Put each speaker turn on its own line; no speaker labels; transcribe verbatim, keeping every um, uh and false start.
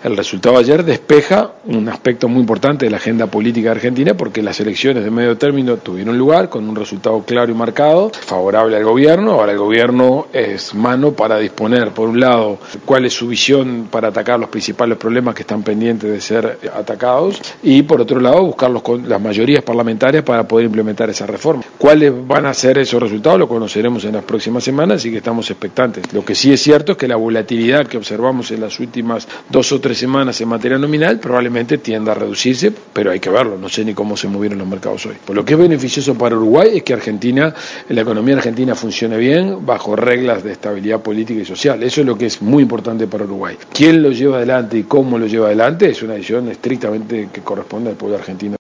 El resultado de ayer despeja un aspecto muy importante de la agenda política de Argentina, porque las elecciones de medio término tuvieron lugar con un resultado claro y marcado, favorable al gobierno. Ahora el gobierno es mano para disponer, por un lado, cuál es su visión para atacar los principales problemas que están pendientes de ser atacados, y por otro lado buscar los, las mayorías parlamentarias para poder implementar esa reforma. ¿Cuáles van a ser esos resultados? Lo conoceremos en las próximas semanas, y que estamos expectantes. Lo que sí es cierto es que la volatilidad que observamos en las últimas dos o tres semanas en materia nominal probablemente tienda a reducirse, pero hay que verlo, no sé ni cómo se movieron los mercados hoy. Por lo que es beneficioso para Uruguay es que Argentina, la economía argentina funcione bien, bajo reglas de estabilidad política y social. Eso es lo que es muy importante para Uruguay. ¿Quién lo lleva adelante y cómo lo lleva adelante? Es una decisión estrictamente que corresponde al pueblo argentino.